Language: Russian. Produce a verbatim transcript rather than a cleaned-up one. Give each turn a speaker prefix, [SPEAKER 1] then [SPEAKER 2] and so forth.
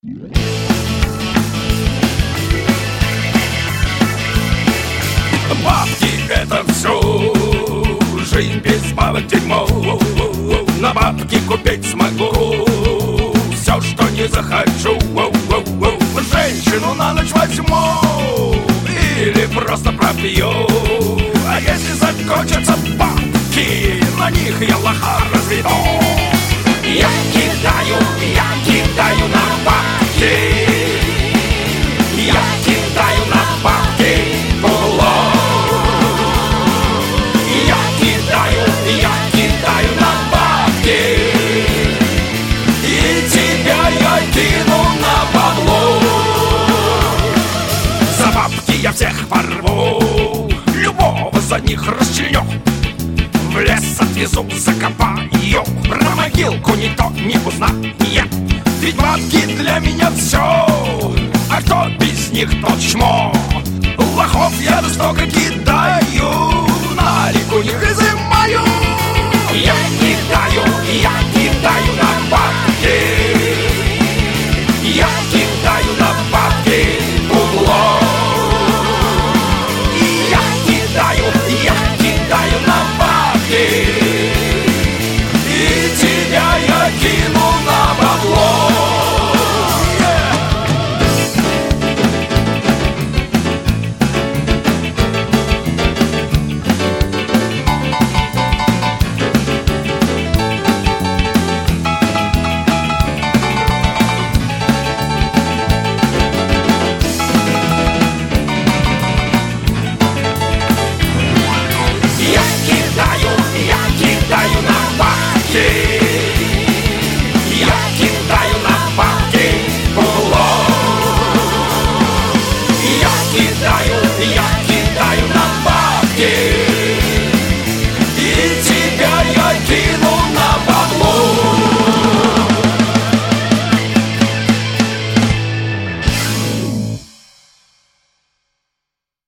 [SPEAKER 1] Бабки — это все, жизнь без бабок дерьмо. На бабки купить смогу все, что не захочу. Женщину на ночь возьму или просто пропью. А если закончатся бабки, на них я лоха разведу. Я кидаю, я кидаю на бабки. Я кидаю на бабки було. Я кидаю, я кидаю на бабки. И тебя я кину на бабло. За бабки я всех порву, любого за них расчленю. В лес отвезу, закопаю, про могилку никто не узнает. Ведь бабки для меня все, а кто без них, тот чмо. Лохов я жестоко кидаю, на реку их изымаю. Я кидаю, я кидаю на бабки. Я кидаю на бабки угло. И я кидаю, я кидаю на бабки. И тебя я кину на бабло. Я